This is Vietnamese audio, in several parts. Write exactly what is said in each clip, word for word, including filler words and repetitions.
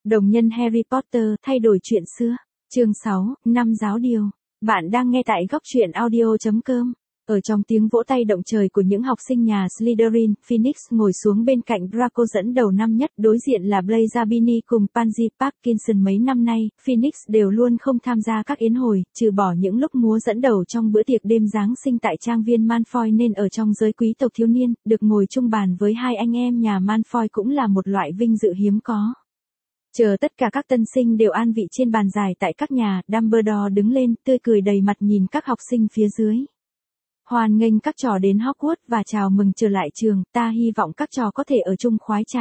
Đồng nhân Harry Potter thay đổi chuyện xưa. Chương sáu, năm giáo điều. Bạn đang nghe tại góc truyện audio chấm com. Ở trong tiếng vỗ tay động trời của những học sinh nhà Slytherin, Phoenix ngồi xuống bên cạnh Draco dẫn đầu năm nhất, đối diện là Blaise Zabini cùng Pansy Parkinson. Mấy năm nay, Phoenix đều luôn không tham gia các yến hồi, trừ bỏ những lúc múa dẫn đầu trong bữa tiệc đêm Giáng sinh tại trang viên Malfoy, nên ở trong giới quý tộc thiếu niên, được ngồi chung bàn với hai anh em nhà Malfoy cũng là một loại vinh dự hiếm có. Chờ tất cả các tân sinh đều an vị trên bàn dài tại các nhà, Dumbledore đứng lên, tươi cười đầy mặt nhìn các học sinh phía dưới. Hoan nghênh các trò đến Hogwarts và chào mừng trở lại trường, ta hy vọng các trò có thể ở chung khoái trá.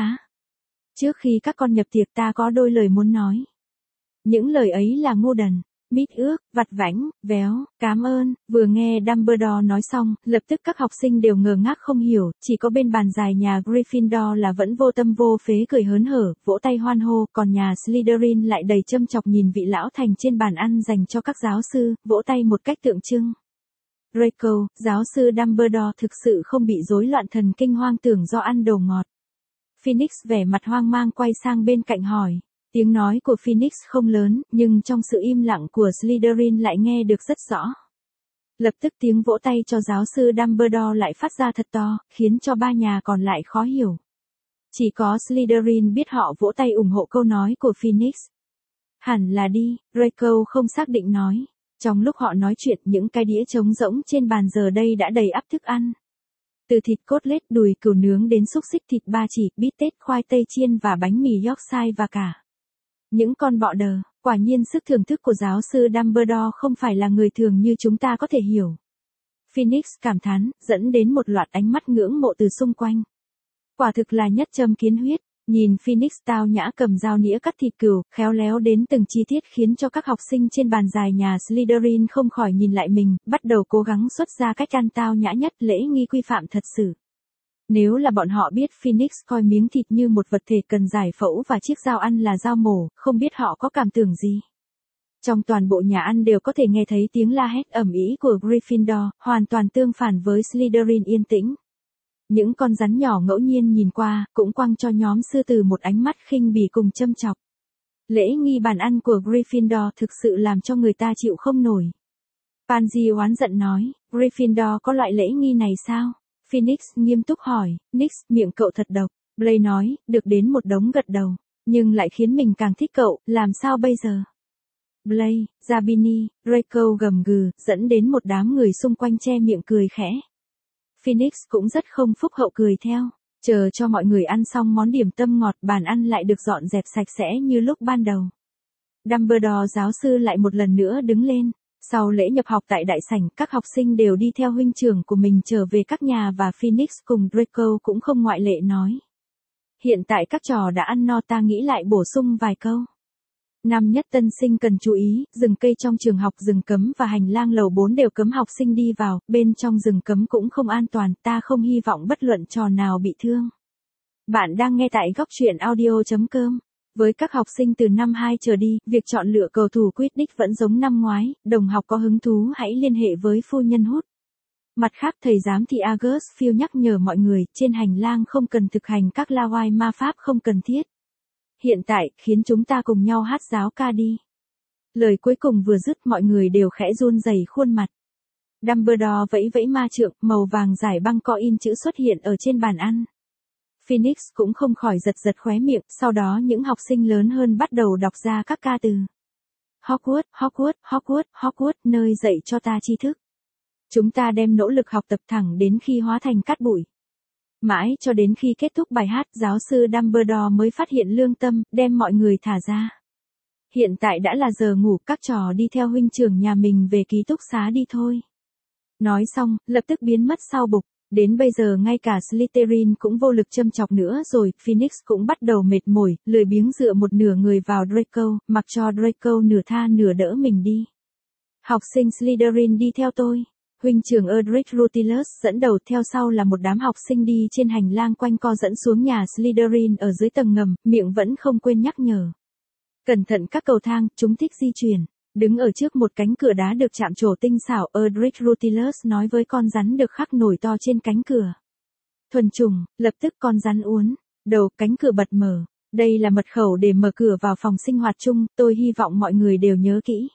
Trước khi các con nhập tiệc ta có đôi lời muốn nói. Những lời ấy là ngu đần, mít ước, vặt vãnh, véo, cám ơn. Vừa nghe Dumbledore nói xong, lập tức các học sinh đều ngơ ngác không hiểu, chỉ có bên bàn dài nhà Gryffindor là vẫn vô tâm vô phế cười hớn hở, vỗ tay hoan hô, còn nhà Slytherin lại đầy châm chọc nhìn vị lão thành trên bàn ăn dành cho các giáo sư, vỗ tay một cách tượng trưng. Draco, giáo sư Dumbledore thực sự không bị rối loạn thần kinh hoang tưởng do ăn đồ ngọt. Phoenix vẻ mặt hoang mang quay sang bên cạnh hỏi. Tiếng nói của Phoenix không lớn, nhưng trong sự im lặng của Slytherin lại nghe được rất rõ. Lập tức tiếng vỗ tay cho giáo sư Dumbledore lại phát ra thật to, khiến cho ba nhà còn lại khó hiểu. Chỉ có Slytherin biết họ vỗ tay ủng hộ câu nói của Phoenix. Hẳn là đi, Draco không xác định nói. Trong lúc họ nói chuyện, những cái đĩa trống rỗng trên bàn giờ đây đã đầy ắp thức ăn. Từ thịt cốt lết, đùi cừu nướng đến xúc xích thịt ba chỉ, bít tết, khoai tây chiên và bánh mì Yorkshire và cả những con bọ đờ. Quả nhiên sức thưởng thức của giáo sư Dumbledore không phải là người thường như chúng ta có thể hiểu. Phoenix cảm thán, dẫn đến một loạt ánh mắt ngưỡng mộ từ xung quanh. Quả thực là nhất châm kiến huyết. Nhìn Phoenix tao nhã cầm dao nĩa cắt thịt cừu, khéo léo đến từng chi tiết khiến cho các học sinh trên bàn dài nhà Slytherin không khỏi nhìn lại mình, bắt đầu cố gắng xuất ra cách ăn tao nhã nhất, lễ nghi quy phạm thật sự. Nếu là bọn họ biết Phoenix coi miếng thịt như một vật thể cần giải phẫu và chiếc dao ăn là dao mổ, không biết họ có cảm tưởng gì. Trong toàn bộ nhà ăn đều có thể nghe thấy tiếng la hét ầm ĩ của Gryffindor, hoàn toàn tương phản với Slytherin yên tĩnh. Những con rắn nhỏ ngẫu nhiên nhìn qua, cũng quăng cho nhóm sư tử một ánh mắt khinh bỉ cùng châm chọc. Lễ nghi bàn ăn của Gryffindor thực sự làm cho người ta chịu không nổi. Pansy oán giận nói, Gryffindor có loại lễ nghi này sao? Phoenix nghiêm túc hỏi, Nix, miệng cậu thật độc. Blaise nói, được đến một đống gật đầu, nhưng lại khiến mình càng thích cậu, làm sao bây giờ? Blaise, Zabini, Draco gầm gừ, dẫn đến một đám người xung quanh che miệng cười khẽ. Phoenix cũng rất không phúc hậu cười theo. Chờ cho mọi người ăn xong món điểm tâm ngọt, bàn ăn lại được dọn dẹp sạch sẽ như lúc ban đầu. Dumbledore giáo sư lại một lần nữa đứng lên. Sau lễ nhập học tại đại sảnh, các học sinh đều đi theo huynh trưởng của mình trở về các nhà và Phoenix cùng Draco cũng không ngoại lệ nói. Hiện tại các trò đã ăn no, ta nghĩ lại bổ sung vài câu. Năm nhất tân sinh cần chú ý, rừng cây trong trường học rừng cấm và hành lang lầu bốn đều cấm học sinh đi vào, bên trong rừng cấm cũng không an toàn, ta không hy vọng bất luận trò nào bị thương. Bạn đang nghe tại góc truyện audio chấm com. Với các học sinh từ năm hai trở đi, việc chọn lựa cầu thủ Quidditch vẫn giống năm ngoái, đồng học có hứng thú hãy liên hệ với phu nhân Hút. Mặt khác, thầy giám thị August Field nhắc nhở mọi người, trên hành lang không cần thực hành các la oai ma pháp không cần thiết. Hiện tại, khiến chúng ta cùng nhau hát giáo ca đi. Lời cuối cùng vừa dứt, mọi người đều khẽ run rẩy khuôn mặt. Dumbledore vẫy vẫy ma trượng, màu vàng giải băng co in chữ xuất hiện ở trên bàn ăn. Phoenix cũng không khỏi giật giật khóe miệng, sau đó những học sinh lớn hơn bắt đầu đọc ra các ca từ. Hogwarts, Hogwarts, Hogwarts, Hogwarts, nơi dạy cho ta tri thức. Chúng ta đem nỗ lực học tập thẳng đến khi hóa thành cát bụi. Mãi cho đến khi kết thúc bài hát, giáo sư Dumbledore mới phát hiện lương tâm, đem mọi người thả ra. Hiện tại đã là giờ ngủ, các trò đi theo huynh trưởng nhà mình về ký túc xá đi thôi. Nói xong, lập tức biến mất sau bục. Đến bây giờ ngay cả Slytherin cũng vô lực châm chọc nữa rồi, Phoenix cũng bắt đầu mệt mỏi, lười biếng dựa một nửa người vào Draco, mặc cho Draco nửa tha nửa đỡ mình đi. Học sinh Slytherin đi theo tôi. Huynh trưởng Edric Rutilus dẫn đầu, theo sau là một đám học sinh đi trên hành lang quanh co dẫn xuống nhà Slytherin ở dưới tầng ngầm, miệng vẫn không quên nhắc nhở. Cẩn thận các cầu thang, chúng thích di chuyển. Đứng ở trước một cánh cửa đá được chạm trổ tinh xảo, Edric Rutilus nói với con rắn được khắc nổi to trên cánh cửa. Thuần chủng, lập tức con rắn uốn, đầu cánh cửa bật mở. Đây là mật khẩu để mở cửa vào phòng sinh hoạt chung, tôi hy vọng mọi người đều nhớ kỹ.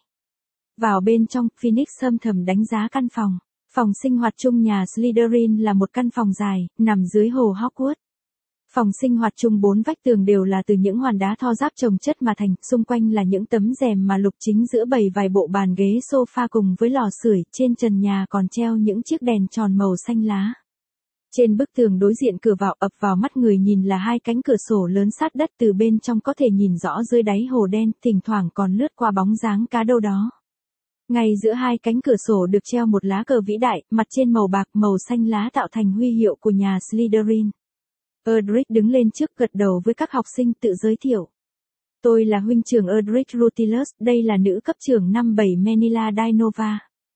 Vào bên trong, Phoenix âm thầm đánh giá căn phòng. Phòng sinh hoạt chung nhà Slytherin là một căn phòng dài, nằm dưới hồ Hogwarts. Phòng sinh hoạt chung bốn vách tường đều là từ những hoàn đá thô ráp chồng chất mà thành, xung quanh là những tấm rèm mà lục chính giữa bày vài bộ bàn ghế sofa cùng với lò sưởi, trên trần nhà còn treo những chiếc đèn tròn màu xanh lá. Trên bức tường đối diện cửa vào ập vào mắt người nhìn là hai cánh cửa sổ lớn sát đất, từ bên trong có thể nhìn rõ dưới đáy hồ đen, thỉnh thoảng còn lướt qua bóng dáng cá đâu đó. Ngay giữa hai cánh cửa sổ được treo một lá cờ vĩ đại, mặt trên màu bạc màu xanh lá tạo thành huy hiệu của nhà Slytherin. Edric đứng lên trước gật đầu với các học sinh tự giới thiệu. Tôi là huynh trưởng Edric Rutilus, đây là nữ cấp trưởng năm bảy Manila Dinova.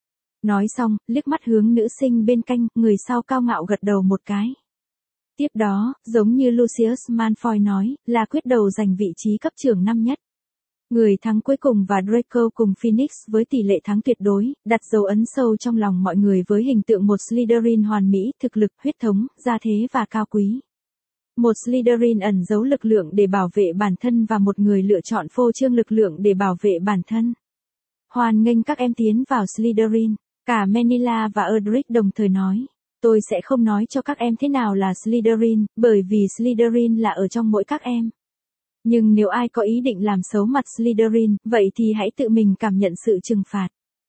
Nói xong, liếc mắt hướng nữ sinh bên cạnh, người sau cao ngạo gật đầu một cái. Tiếp đó, giống như Lucius Malfoy nói, là quyết đầu giành vị trí cấp trưởng năm nhất. Người thắng cuối cùng và Draco cùng Phoenix với tỷ lệ thắng tuyệt đối, đặt dấu ấn sâu trong lòng mọi người với hình tượng một Slytherin hoàn mỹ, thực lực, huyết thống, gia thế và cao quý. Một Slytherin ẩn giấu lực lượng để bảo vệ bản thân và một người lựa chọn phô trương lực lượng để bảo vệ bản thân. Hoan nghênh các em tiến vào Slytherin. Cả Manila và Edric đồng thời nói. Tôi sẽ không nói cho các em thế nào là Slytherin, bởi vì Slytherin là ở trong mỗi các em. Nhưng nếu ai có ý định làm xấu mặt Slytherin, vậy thì hãy tự mình cảm nhận sự trừng phạt.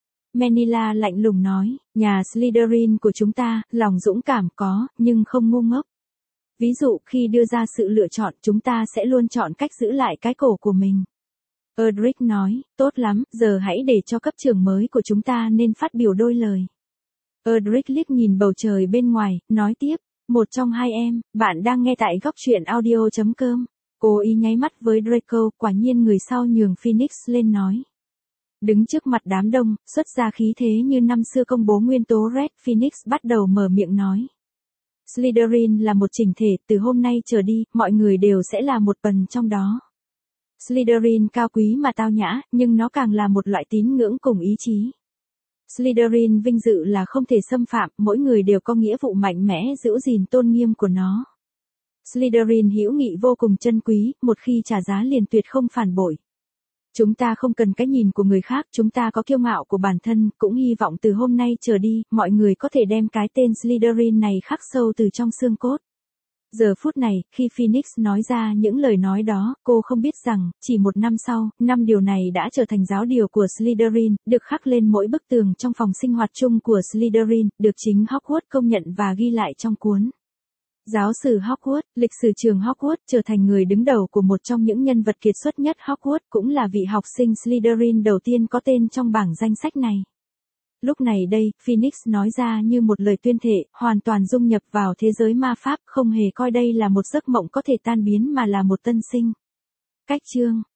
Manila lạnh lùng nói, nhà Slytherin của chúng ta, lòng dũng cảm có, nhưng không ngu ngốc. Ví dụ khi đưa ra sự lựa chọn chúng ta sẽ luôn chọn cách giữ lại cái cổ của mình. Edric nói, tốt lắm, giờ hãy để cho cấp trưởng mới của chúng ta nên phát biểu đôi lời. Edric liếc nhìn bầu trời bên ngoài, nói tiếp, một trong hai em, bạn đang nghe tại góc truyện audio chấm com. Cố ý nháy mắt với Draco, quả nhiên người sau nhường Phoenix lên nói. Đứng trước mặt đám đông, xuất ra khí thế như năm xưa công bố nguyên tố Red, Phoenix bắt đầu mở miệng nói. Slytherin là một chỉnh thể, từ hôm nay trở đi, mọi người đều sẽ là một phần trong đó. Slytherin cao quý mà tao nhã, nhưng nó càng là một loại tín ngưỡng cùng ý chí. Slytherin vinh dự là không thể xâm phạm, mỗi người đều có nghĩa vụ mạnh mẽ giữ gìn tôn nghiêm của nó. Slytherin hữu nghị vô cùng chân quý, một khi trả giá liền tuyệt không phản bội. Chúng ta không cần cái nhìn của người khác, chúng ta có kiêu ngạo của bản thân, cũng hy vọng từ hôm nay trở đi, mọi người có thể đem cái tên Slytherin này khắc sâu từ trong xương cốt. Giờ phút này, khi Phoenix nói ra những lời nói đó, cô không biết rằng, chỉ một năm sau, năm điều này đã trở thành giáo điều của Slytherin, được khắc lên mỗi bức tường trong phòng sinh hoạt chung của Slytherin, được chính Hogwarts công nhận và ghi lại trong cuốn. Giáo sử Hogwarts, lịch sử trường Hogwarts, trở thành người đứng đầu của một trong những nhân vật kiệt xuất nhất Hogwarts, cũng là vị học sinh Slytherin đầu tiên có tên trong bảng danh sách này. Lúc này đây, Phoenix nói ra như một lời tuyên thệ, hoàn toàn dung nhập vào thế giới ma pháp, không hề coi đây là một giấc mộng có thể tan biến mà là một tân sinh. Cách chương